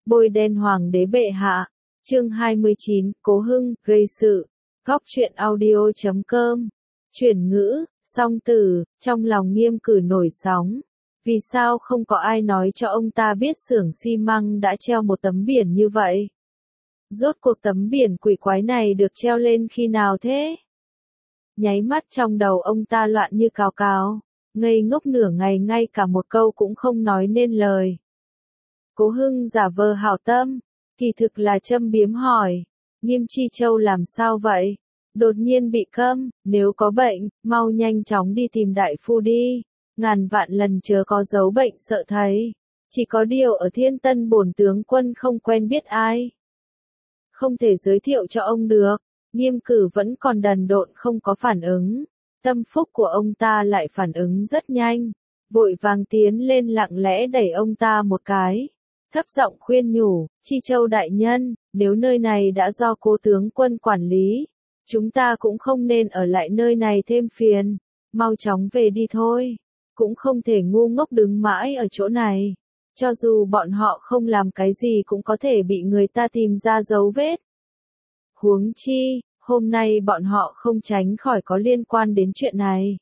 Bôi đen hoàng đế bệ hạ. Chương 29, Cố Hưng, gây sự. Góc truyện audio.com. Chuyển ngữ, song tử, trong lòng Nghiêm Cử nổi sóng. Vì sao không có ai nói cho ông ta biết xưởng xi măng đã treo một tấm biển như vậy? Rốt cuộc tấm biển quỷ quái này được treo lên khi nào thế? Nháy mắt trong đầu ông ta loạn như cào cào, ngây ngốc nửa ngày ngay cả một câu cũng không nói nên lời. Cố Hưng giả vờ hảo tâm, kỳ thực là châm biếm hỏi, Nghiêm Chi Châu làm sao vậy? Đột nhiên bị câm, nếu có bệnh, mau nhanh chóng đi tìm đại phu đi, ngàn vạn lần chớ có giấu bệnh sợ thấy. Chỉ có điều ở Thiên Tân bổn tướng quân không quen biết ai, không thể giới thiệu cho ông được. Nghiêm Cử vẫn còn đần độn không có phản ứng. Tâm phúc của ông ta lại phản ứng rất nhanh, vội vàng tiến lên lặng lẽ đẩy ông ta một cái, thấp giọng khuyên nhủ, Chi Châu đại nhân, nếu nơi này đã do Cố tướng quân quản lý, chúng ta cũng không nên ở lại nơi này thêm phiền, mau chóng về đi thôi, cũng không thể ngu ngốc đứng mãi ở chỗ này, cho dù bọn họ không làm cái gì cũng có thể bị người ta tìm ra dấu vết. Huống chi, hôm nay bọn họ không tránh khỏi có liên quan đến chuyện này.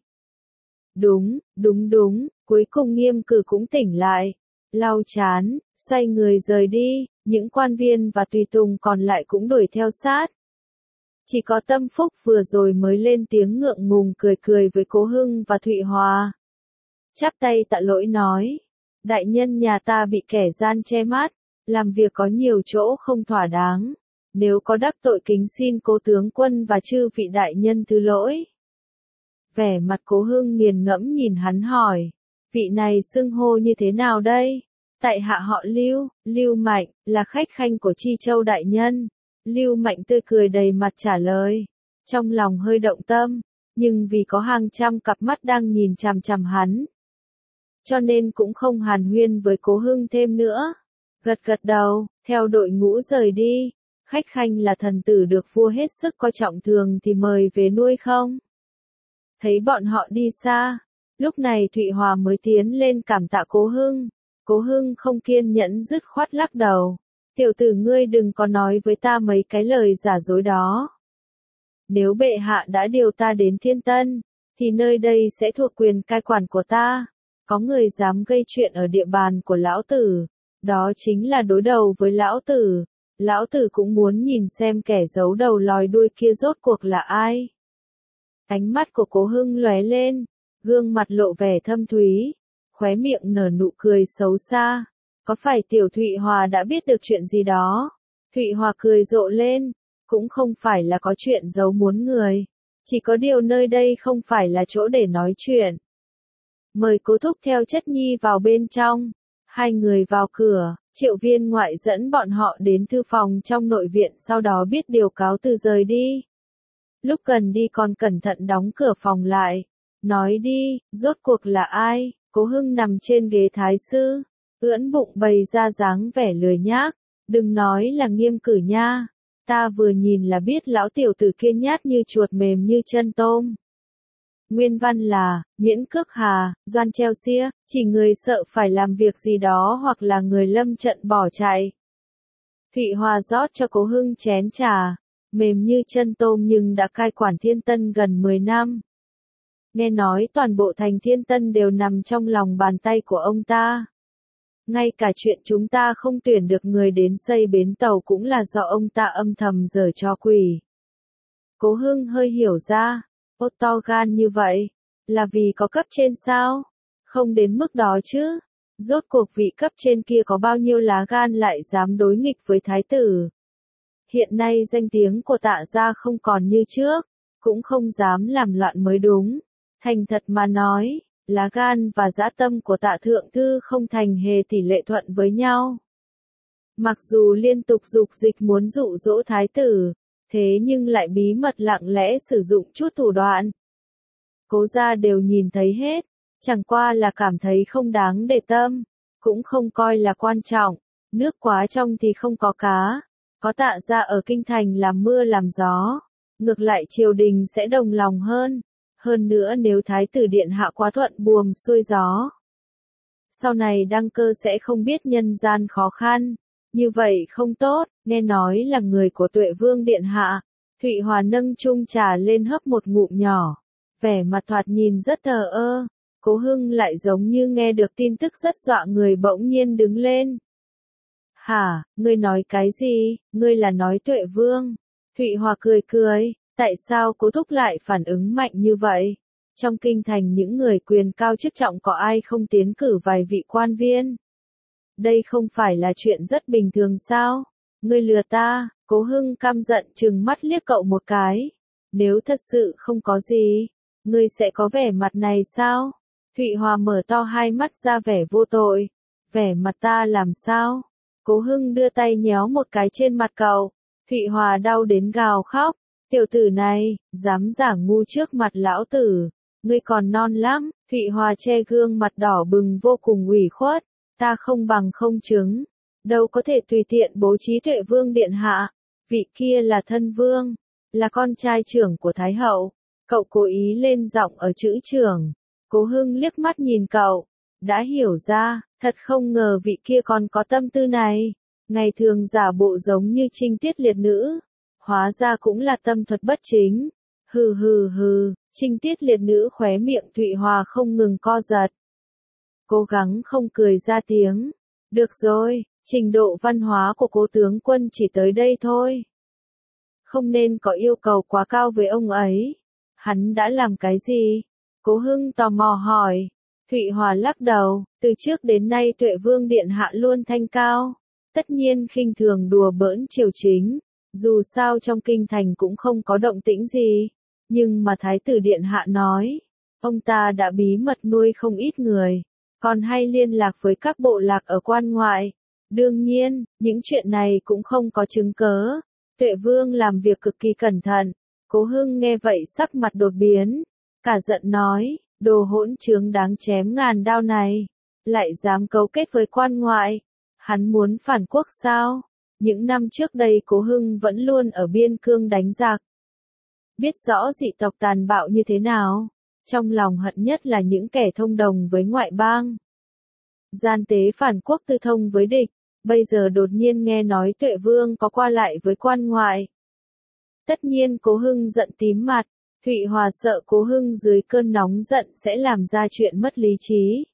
Đúng, cuối cùng Nghiêm Cử cũng tỉnh lại, lau chán, xoay người rời đi, những quan viên và tùy tùng còn lại cũng đuổi theo sát. Chỉ có Tâm Phúc vừa rồi mới lên tiếng ngượng ngùng cười với Cố Hưng và Thụy Hòa. Chắp tay tạ lỗi nói, đại nhân nhà ta bị kẻ gian che mắt, làm việc có nhiều chỗ không thỏa đáng. Nếu có đắc tội kính xin Cố tướng quân và chư vị đại nhân thứ lỗi. Vẻ mặt Cố Hưng nghiền ngẫm nhìn hắn hỏi, vị này xưng hô như thế nào đây? Tại hạ họ Lưu, Lưu Mạnh, là khách khanh của Chi Châu đại nhân. Lưu Mạnh tươi cười đầy mặt trả lời, trong lòng hơi động tâm, nhưng vì có hàng trăm cặp mắt đang nhìn chằm chằm hắn, cho nên cũng không hàn huyên với Cố Hưng thêm nữa. Gật đầu, theo đội ngũ rời đi. Khách khanh là thần tử được vua hết sức coi trọng thường thì mời về nuôi không? Thấy bọn họ đi xa, lúc này Thụy Hòa mới tiến lên cảm tạ Cố Hưng. Cố Hưng không kiên nhẫn dứt khoát lắc đầu. Tiểu tử ngươi đừng có nói với ta mấy cái lời giả dối đó. Nếu bệ hạ đã điều ta đến Thiên Tân, thì nơi đây sẽ thuộc quyền cai quản của ta. Có người dám gây chuyện ở địa bàn của lão tử, đó chính là đối đầu với lão tử. Lão tử cũng muốn nhìn xem kẻ giấu đầu lòi đuôi kia rốt cuộc là ai. Ánh mắt của Cố Hưng lóe lên, gương mặt lộ vẻ thâm thúy, khóe miệng nở nụ cười xấu xa. Có phải tiểu Thụy Hòa đã biết được chuyện gì đó? Thụy Hòa cười rộ lên, cũng không phải là có chuyện giấu muốn người. Chỉ có điều nơi đây không phải là chỗ để nói chuyện. Mời Cố thúc theo Chất Nhi vào bên trong. Hai người vào cửa, Triệu Viên ngoại dẫn bọn họ đến thư phòng trong nội viện, sau đó biết điều cáo từ rời đi. Lúc cần đi còn cẩn thận đóng cửa phòng lại. Nói đi, rốt cuộc là ai? Cố Hưng nằm trên ghế thái sư, ưỡn bụng bày ra dáng vẻ lười nhác. Đừng nói là Nghiêm Cử nha, ta vừa nhìn là biết lão tiểu tử kia nhát như chuột mềm như chân tôm. Nguyên văn là, miễn cước hà, doan treo xia, chỉ người sợ phải làm việc gì đó hoặc là người lâm trận bỏ chạy. Thụy Hòa rót cho Cố Hưng chén trà, mềm như chân tôm nhưng đã cai quản Thiên Tân gần 10 năm. Nghe nói toàn bộ thành Thiên Tân đều nằm trong lòng bàn tay của ông ta. Ngay cả chuyện chúng ta không tuyển được người đến xây bến tàu cũng là do ông ta âm thầm giở trò quỷ. Cố Hưng hơi hiểu ra. Ô to gan như vậy, là vì có cấp trên sao? Không đến mức đó chứ. Rốt cuộc vị cấp trên kia có bao nhiêu lá gan lại dám đối nghịch với thái tử? Hiện nay danh tiếng của Tạ gia không còn như trước, cũng không dám làm loạn mới đúng. Thành thật mà nói, lá gan và dã tâm của Tạ thượng thư không thành hề tỷ lệ thuận với nhau. Mặc dù liên tục dục dịch muốn dụ dỗ thái tử, thế nhưng lại bí mật lặng lẽ sử dụng chút thủ đoạn. Cố gia đều nhìn thấy hết, chẳng qua là cảm thấy không đáng để tâm, cũng không coi là quan trọng, nước quá trong thì không có cá, có Tạ gia ở kinh thành làm mưa làm gió, ngược lại triều đình sẽ đồng lòng hơn nữa nếu thái tử điện hạ quá thuận buồm xuôi gió. Sau này đăng cơ sẽ không biết nhân gian khó khăn, Như vậy không tốt, nghe nói là người của Tuệ Vương Điện Hạ. Thụy Hòa nâng chung trà lên hấp một ngụm nhỏ, vẻ mặt thoạt nhìn rất thờ ơ. Cố Hưng lại giống như nghe được tin tức rất dọa người bỗng nhiên đứng lên. Hả, ngươi nói cái gì, ngươi là nói Tuệ Vương? Thụy Hòa cười cười, tại sao Cố Thúc lại phản ứng mạnh như vậy? Trong kinh thành những người quyền cao chức trọng có ai không tiến cử vài vị quan viên? Đây không phải là chuyện rất bình thường sao? Ngươi lừa ta. Cố Hưng căm giận trừng mắt liếc cậu một cái. Nếu thật sự không có gì, ngươi sẽ có vẻ mặt này sao? Thụy Hòa mở to hai mắt ra vẻ vô tội. Vẻ mặt ta làm sao? Cố Hưng đưa tay nhéo một cái trên mặt cậu. Thụy Hòa đau đến gào khóc. Tiểu tử này, dám giả ngu trước mặt lão tử. Ngươi còn non lắm. Thụy Hòa che gương mặt đỏ bừng vô cùng ủy khuất. Ta không bằng không chứng. Đâu có thể tùy tiện bố trí Tuệ Vương Điện Hạ. Vị kia là thân vương, là con trai trưởng của Thái Hậu. Cậu cố ý lên giọng ở chữ trưởng. Cố Hưng liếc mắt nhìn cậu. Đã hiểu ra, thật không ngờ vị kia còn có tâm tư này. Ngày thường giả bộ giống như trinh tiết liệt nữ. Hóa ra cũng là tâm thuật bất chính. Hừ hừ hừ, trinh tiết liệt nữ khóe miệng Thụy Hòa không ngừng co giật. Cố gắng không cười ra tiếng. Được rồi, trình độ văn hóa của Cố tướng quân chỉ tới đây thôi. Không nên có yêu cầu quá cao với ông ấy. Hắn đã làm cái gì? Cố Hưng tò mò hỏi. Thụy Hòa lắc đầu, từ trước đến nay Tuệ Vương Điện Hạ luôn thanh cao. Tất nhiên khinh thường đùa bỡn triều chính. Dù sao trong kinh thành cũng không có động tĩnh gì. Nhưng mà Thái tử Điện Hạ nói, ông ta đã bí mật nuôi không ít người. Còn hay liên lạc với các bộ lạc ở quan ngoại. Đương nhiên, những chuyện này cũng không có chứng cớ. Tuệ Vương làm việc cực kỳ cẩn thận. Cố Hưng nghe vậy sắc mặt đột biến. Cả giận nói, đồ hỗn trướng đáng chém ngàn đao này. Lại dám cấu kết với quan ngoại. Hắn muốn phản quốc sao? Những năm trước đây Cố Hưng vẫn luôn ở biên cương đánh giặc. Biết rõ dị tộc tàn bạo như thế nào. Trong lòng hận nhất là những kẻ thông đồng với ngoại bang. Gian tế phản quốc tư thông với địch. Bây giờ đột nhiên nghe nói Tuệ Vương có qua lại với quan ngoại. Tất nhiên Cố Hưng giận tím mặt. Thụy Hòa sợ Cố Hưng dưới cơn nóng giận sẽ làm ra chuyện mất lý trí.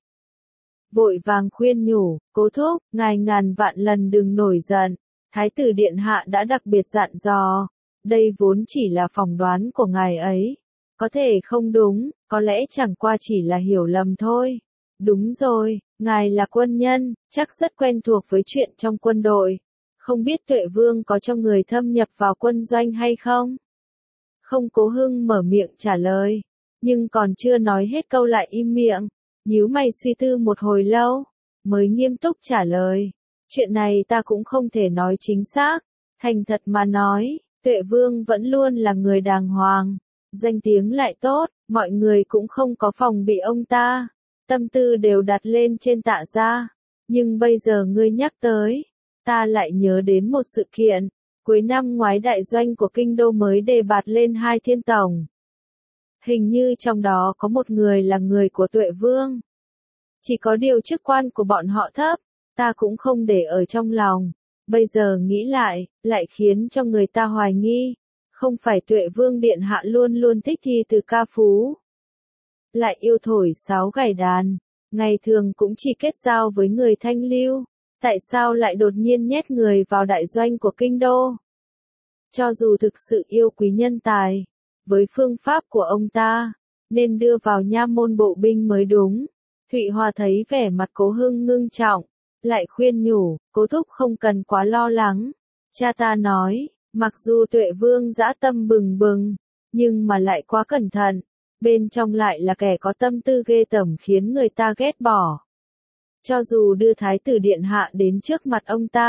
Vội vàng khuyên nhủ, Cố thúc, ngài ngàn vạn lần đừng nổi giận. Thái tử Điện Hạ đã đặc biệt dặn dò. Đây vốn chỉ là phỏng đoán của ngài ấy. Có thể không đúng, có lẽ chẳng qua chỉ là hiểu lầm thôi. Đúng rồi, ngài là quân nhân, chắc rất quen thuộc với chuyện trong quân đội. Không biết Tuệ Vương có cho người thâm nhập vào quân doanh hay không? Không. Cố Hưng mở miệng trả lời. Nhưng còn chưa nói hết câu lại im miệng. Nhíu mày suy tư một hồi lâu. Mới nghiêm túc trả lời. Chuyện này ta cũng không thể nói chính xác. Thành thật mà nói, Tuệ Vương vẫn luôn là người đàng hoàng. Danh tiếng lại tốt, mọi người cũng không có phòng bị ông ta. Tâm tư đều đặt lên trên Tạ gia. Nhưng bây giờ ngươi nhắc tới, ta lại nhớ đến một sự kiện. Cuối năm ngoái đại doanh của kinh đô mới đề bạt lên 2 thiên tổng. Hình như trong đó có một người là người của Tuệ Vương. Chỉ có điều chức quan của bọn họ thấp, ta cũng không để ở trong lòng. Bây giờ nghĩ lại khiến cho người ta hoài nghi. Không phải Tuệ Vương Điện Hạ luôn luôn thích thi từ ca phú. Lại yêu thổi sáo gảy đàn. Ngày thường cũng chỉ kết giao với người thanh lưu. Tại sao lại đột nhiên nhét người vào đại doanh của kinh đô? Cho dù thực sự yêu quý nhân tài, với phương pháp của ông ta, nên đưa vào nha môn bộ binh mới đúng. Thụy Hòa thấy vẻ mặt Cố Hưng ngưng trọng, lại khuyên nhủ, Cố thúc không cần quá lo lắng. Cha ta nói, mặc dù Tuệ Vương dã tâm bừng bừng, nhưng mà lại quá cẩn thận, bên trong lại là kẻ có tâm tư ghê tởm khiến người ta ghét bỏ. Cho dù đưa Thái tử Điện Hạ đến trước mặt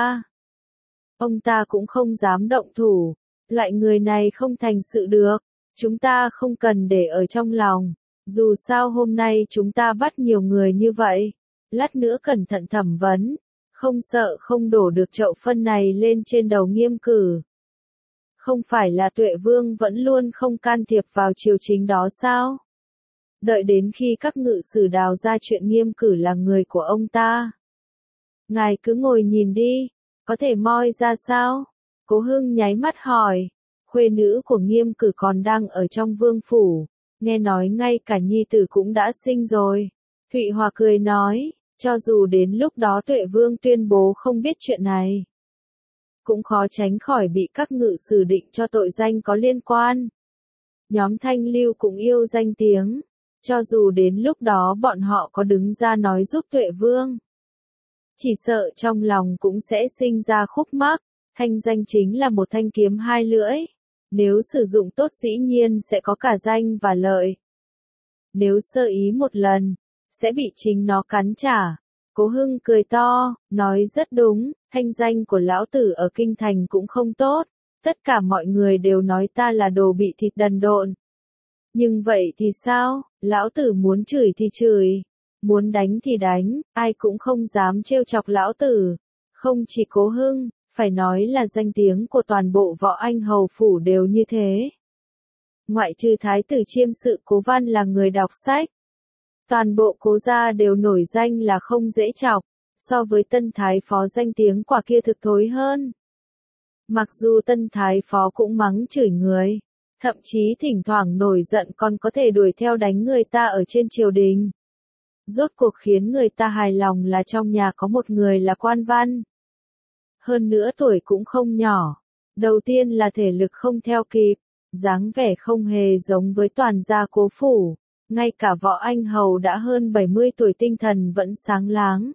ông ta cũng không dám động thủ. Loại người này không thành sự được. Chúng ta không cần để ở trong lòng. Dù sao hôm nay chúng ta bắt nhiều người như vậy. Lát nữa cẩn thận thẩm vấn. Không sợ không đổ được chậu phân này lên trên đầu Nghiêm Cử. Không phải là Tuệ Vương vẫn luôn không can thiệp vào triều chính đó sao? Đợi đến khi các ngự sử đào ra chuyện Nghiêm Cử là người của ông ta. Ngài cứ ngồi nhìn đi. có thể moi ra sao? Cố Hưng nháy mắt hỏi. Khuê nữ của Nghiêm Cử còn đang ở trong vương phủ, nghe nói ngay cả nhi tử cũng đã sinh rồi. Thụy Hòa cười nói, cho dù đến lúc đó Tuệ Vương tuyên bố không biết chuyện này, cũng khó tránh khỏi bị các ngự sử định cho tội danh có liên quan. Nhóm Thanh Lưu cũng yêu danh tiếng, cho dù đến lúc đó bọn họ có đứng ra nói giúp Tuệ Vương, chỉ sợ trong lòng cũng sẽ sinh ra khúc mắc. Thanh danh chính là một thanh kiếm hai lưỡi, nếu sử dụng tốt dĩ nhiên sẽ có cả danh và lợi. Nếu sơ ý một lần, sẽ bị chính nó cắn trả. Cố Hưng cười to, nói rất đúng, thanh danh của lão tử ở kinh thành cũng không tốt, tất cả mọi người đều nói ta là đồ bị thịt đần độn. Nhưng vậy thì sao, lão tử muốn chửi thì chửi, muốn đánh thì đánh, ai cũng không dám trêu chọc lão tử. Không chỉ Cố Hưng, phải nói là danh tiếng của toàn bộ Võ Anh Hầu Phủ đều như thế. Ngoại trừ thái tử Chiêm Sự Cố Văn là người đọc sách, toàn bộ Cố gia đều nổi danh là không dễ chọc, so với Tân Thái Phó danh tiếng quả kia thực thối hơn. Mặc dù Tân Thái Phó cũng mắng chửi người, thậm chí thỉnh thoảng nổi giận còn có thể đuổi theo đánh người ta ở trên triều đình. Rốt cuộc khiến người ta hài lòng là trong nhà có một người là quan văn. Hơn nữa tuổi cũng không nhỏ. Đầu tiên là thể lực không theo kịp, dáng vẻ không hề giống với toàn gia Cố phủ. Ngay cả Võ Anh Hầu đã hơn 70 tuổi tinh thần vẫn sáng láng.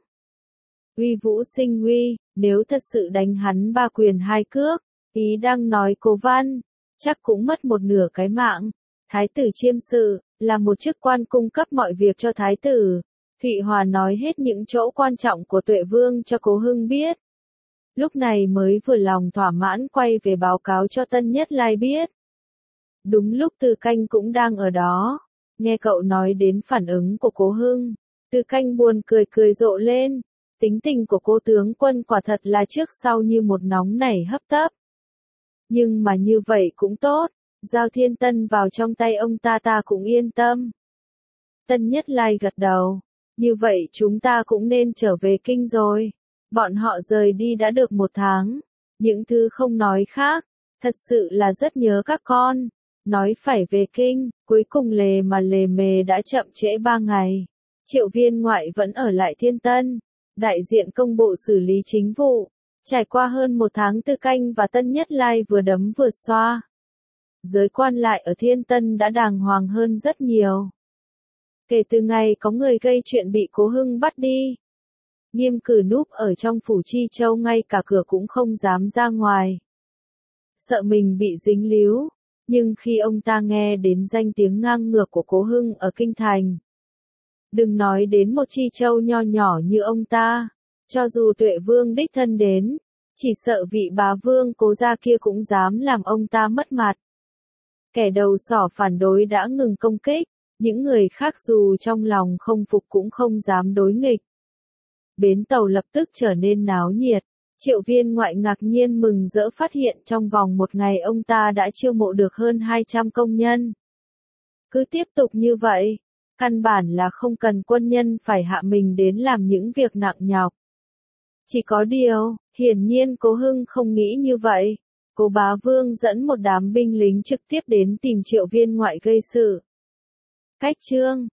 Uy vũ sinh uy, nếu thật sự đánh hắn ba quyền hai cước, ý đang nói Cố Văn, chắc cũng mất một nửa cái mạng. Thái tử Chiêm Sự, là một chức quan cung cấp mọi việc cho thái tử. Thụy Hòa nói hết những chỗ quan trọng của Tuệ Vương cho Cố Hưng biết. Lúc này mới vừa lòng thỏa mãn quay về báo cáo cho Tân Nhất Lai biết. Đúng lúc Từ Canh cũng đang ở đó. Nghe cậu nói đến phản ứng của Cố Hưng, Từ Canh buồn cười cười rộ lên. Tính tình của Cố tướng quân quả thật là trước sau như một nóng nảy hấp tấp. Nhưng mà như vậy cũng tốt, giao Thiên Tân vào trong tay ông ta cũng yên tâm. Tân Nhất Lai gật đầu, như vậy chúng ta cũng nên trở về kinh rồi. Bọn họ rời đi đã được 1 tháng, những thứ không nói khác, thật sự là rất nhớ các con. Nói phải về kinh, cuối cùng lề mà lề mề đã chậm trễ 3 ngày. Triệu Viên Ngoại vẫn ở lại Thiên Tân, đại diện công bộ xử lý chính vụ. Trải qua hơn 1 tháng Từ Canh và Tân Nhất Lai vừa đấm vừa xoa. Giới quan lại ở Thiên Tân đã đàng hoàng hơn rất nhiều. Kể từ ngày có người gây chuyện bị Cố Hưng bắt đi, Nghiêm Cử núp ở trong phủ Chi Châu ngay cả cửa cũng không dám ra ngoài. Sợ mình bị dính líu, nhưng khi ông ta nghe đến danh tiếng ngang ngược của Cố Hưng ở kinh thành, đừng nói đến một Chi Châu nho nhỏ như ông ta, cho dù Tuệ Vương đích thân đến, chỉ sợ vị bá vương Cố gia kia cũng dám làm ông ta mất mặt. Kẻ đầu sỏ phản đối đã ngừng công kích, những người khác dù trong lòng không phục cũng không dám đối nghịch. Bến tàu lập tức trở nên náo nhiệt. Triệu Viên Ngoại ngạc nhiên mừng rỡ phát hiện trong vòng 1 ngày ông ta đã chiêu mộ được hơn 200 công nhân. Cứ tiếp tục như vậy, căn bản là không cần quân nhân phải hạ mình đến làm những việc nặng nhọc. Chỉ có điều, hiển nhiên Cố Hưng không nghĩ như vậy. Cố Bá Vương dẫn một đám binh lính trực tiếp đến tìm Triệu Viên Ngoại gây sự. Cách chương